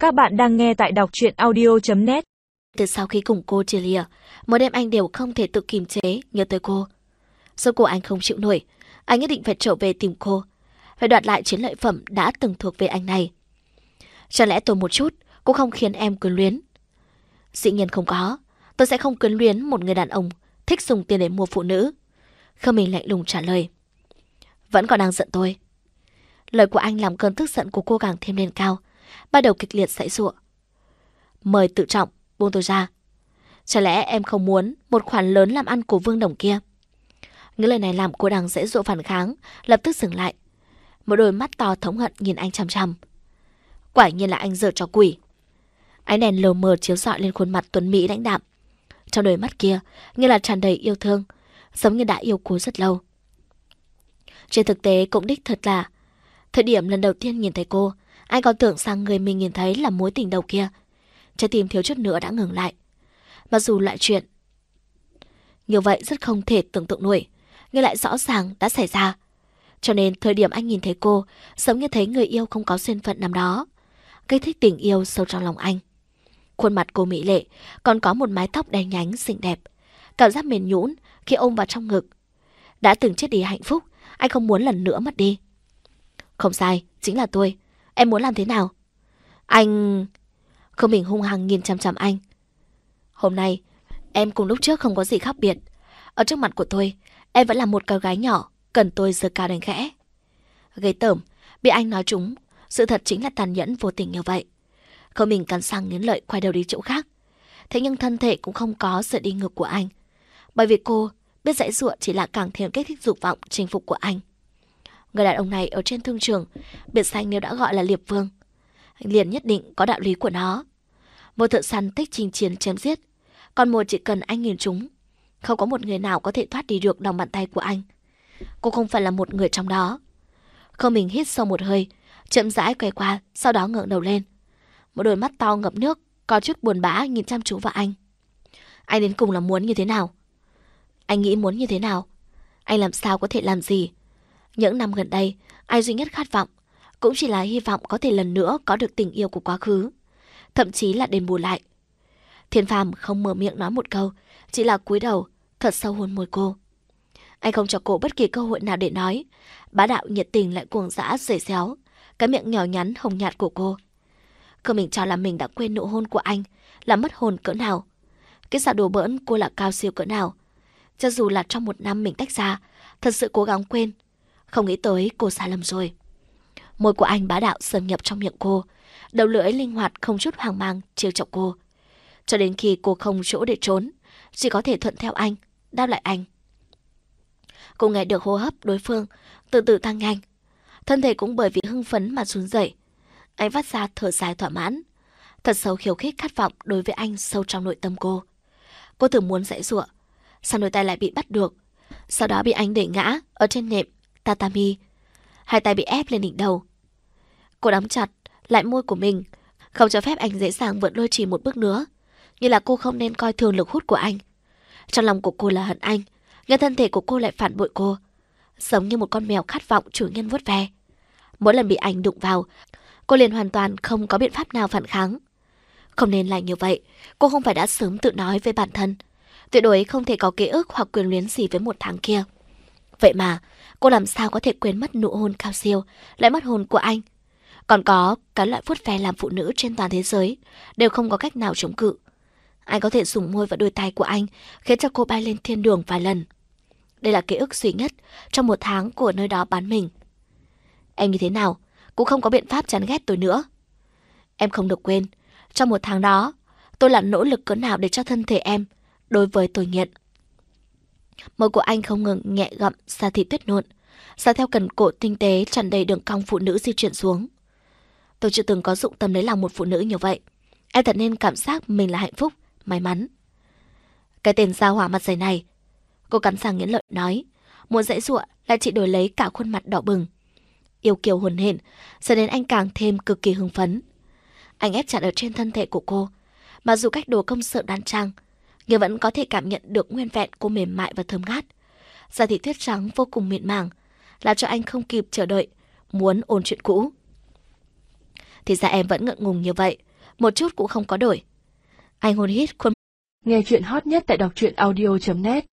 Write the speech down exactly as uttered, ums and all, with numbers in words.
Các bạn đang nghe tại đọc truyện audio chấm net. Từ sau khi cùng cô chia lìa, mỗi đêm anh đều không thể tự kiềm chế nhớ tới cô. Rốt cuộc anh không chịu nổi, anh nhất định phải trở về tìm cô, phải đoạt lại chiến lợi phẩm đã từng thuộc về anh này. Chẳng lẽ tôi một chút cũng không khiến em quyến luyến? Dĩ nhiên không có, tôi sẽ không quyến luyến một người đàn ông thích dùng tiền để mua phụ nữ. Khương Minh lạnh lùng trả lời. Vẫn còn đang giận tôi. Lời của anh làm cơn tức giận của cô càng thêm lên cao, bắt đầu kịch liệt giãy giụa. Mời tự trọng, buông tôi ra. Chả lẽ em không muốn một khoản lớn làm ăn của Vương Đồng kia? Những lời này làm cô đang giãy giụa phản kháng, lập tức dừng lại. Một đôi mắt to thống hận nhìn anh chằm chằm. Quả nhiên là anh giở trò quỷ. Ánh đèn lờ mờ chiếu rọi lên khuôn mặt tuấn mỹ lãnh đạm. Trong đôi mắt kia như là tràn đầy yêu thương, giống như đã yêu cô rất lâu. Trên thực tế cũng đích thật là thời điểm lần đầu tiên nhìn thấy cô, anh còn tưởng rằng người mình nhìn thấy là mối tình đầu kia. Trái tim thiếu chút nữa đã ngừng lại. Mặc dù lại chuyện như vậy rất không thể tưởng tượng nổi, nhưng lại rõ ràng đã xảy ra. Cho nên thời điểm anh nhìn thấy cô, giống như thấy người yêu không có duyên phận năm đó, gây thích tình yêu sâu trong lòng anh. Khuôn mặt cô mỹ lệ, còn có một mái tóc đen nhánh xinh đẹp, cảm giác mềm nhũn khi ôm vào trong ngực. Đã từng chết đi hạnh phúc, anh không muốn lần nữa mất đi. Không sai, chính là tôi. Em muốn làm thế nào? Anh... Không mình hung hăng nhìn chằm chằm anh. Hôm nay, em cùng lúc trước không có gì khác biệt. Ở trước mặt của tôi, em vẫn là một cô gái nhỏ, cần tôi giơ cao đánh khẽ. Gây tởm, bị anh nói trúng, sự thật chính là tàn nhẫn vô tình như vậy. Không mình cắn răng nghiến lợi quay đầu đi chỗ khác. Thế nhưng thân thể cũng không có sự đi ngược của anh. Bởi vì cô biết giãy giụa chỉ là càng thêm kích thích dục vọng chinh phục của anh. Người đàn ông này ở trên thương trường, biệt danh nếu đã gọi là Liệp Vương, liền nhất định có đạo lý của nó. Một thợ săn thích chinh chiến chém giết, còn một chỉ cần anh nhìn chúng, không có một người nào có thể thoát đi được lòng bàn tay của anh. Cô không phải là một người trong đó. Không mình hít sâu một hơi, chậm rãi quay qua, sau đó ngẩng đầu lên. Một đôi mắt to ngập nước, có chút buồn bã nhìn chăm chú vào anh. Anh đến cùng là muốn như thế nào? Anh nghĩ muốn như thế nào? Anh làm sao có thể làm gì? Những năm gần đây, anh duy nhất khát vọng cũng chỉ là hy vọng có thể lần nữa có được tình yêu của quá khứ, thậm chí là đền bù lại. Thiên Phàm không mở miệng nói một câu, chỉ là cúi đầu thật sâu hôn môi cô. Anh không cho cô bất kỳ cơ hội nào để nói, bá đạo nhiệt tình lại cuồng dã rời xéo cái miệng nhỏ nhắn hồng nhạt của cô. Cơ mình cho là mình đã quên nụ hôn của anh là mất hồn cỡ nào, cái xạo đùa bỡn cô là cao siêu cỡ nào. Cho dù là trong một năm mình tách ra, thật sự cố gắng quên, không nghĩ tới cô sai lầm rồi. Môi của anh bá đạo xâm nhập trong miệng cô, đầu lưỡi linh hoạt không chút hoang mang trêu chọc cô, cho đến khi cô không chỗ để trốn, chỉ có thể thuận theo anh, đáp lại anh. Cô nghe được hô hấp đối phương từ từ tăng nhanh, thân thể cũng bởi vì hưng phấn mà run rẩy. Anh vắt ra thở dài thỏa mãn, thật sâu khiêu khích khát vọng đối với anh sâu trong nội tâm cô. Cô thử muốn giãy giụa, sao đôi tay lại bị bắt được, sau đó bị anh đẩy ngã ở trên nệm tatami, hai tay bị ép lên đỉnh đầu. Cô đóng chặt lại môi của mình, không cho phép anh dễ dàng vượt lôi chỉ một bước nữa, như là cô không nên coi thường lực hút của anh. Trong lòng của cô là hận anh, nhưng thân thể của cô lại phản bội cô, giống như một con mèo khát vọng chủ nhân vuốt ve. Mỗi lần bị anh đụng vào, cô liền hoàn toàn không có biện pháp nào phản kháng. Không nên là như vậy, cô không phải đã sớm tự nói với bản thân, tuyệt đối không thể có ký ức hoặc quyền luyến gì với một tháng kia. Vậy mà, cô làm sao có thể quên mất nụ hôn cao siêu, lại mất hồn của anh. Còn có cái loại vuốt ve làm phụ nữ trên toàn thế giới đều không có cách nào chống cự. Anh có thể dùng môi và đôi tay của anh khiến cho cô bay lên thiên đường vài lần. Đây là ký ức duy nhất trong một tháng của nơi đó bán mình. Em như thế nào cũng không có biện pháp chán ghét tôi nữa. Em không được quên, trong một tháng đó, tôi là nỗ lực cỡ nào để cho thân thể em đối với tôi nghiện. Môi của anh không ngừng nhẹ gặm da thịt tuyết nộn, dọc theo cần cổ tinh tế tràn đầy đường cong phụ nữ di chuyển xuống. Tôi chưa từng có dụng tâm lấy lòng một phụ nữ như vậy. Em thật nên cảm giác mình là hạnh phúc, may mắn. Cái tên gia hỏa mặt dày này, cô cắn răng nghiến lợi nói, muốn giãy giụa lại chỉ đổi lấy cả khuôn mặt đỏ bừng. Yêu kiều hồn hển, dẫn đến anh càng thêm cực kỳ hưng phấn. Anh ép chặt ở trên thân thể của cô, mà dù cách đồ công sự đan trang, nhưng vẫn có thể cảm nhận được nguyên vẹn cô mềm mại và thơm ngát. Da thịt tuyết trắng vô cùng mịn màng, làm cho anh không kịp chờ đợi, muốn ôn chuyện cũ. Thì ra em vẫn ngượng ngùng như vậy, một chút cũng không có đổi. Anh hôn hít khuôn. Nghe chuyện hot nhất tại đọc truyện audio chấm net.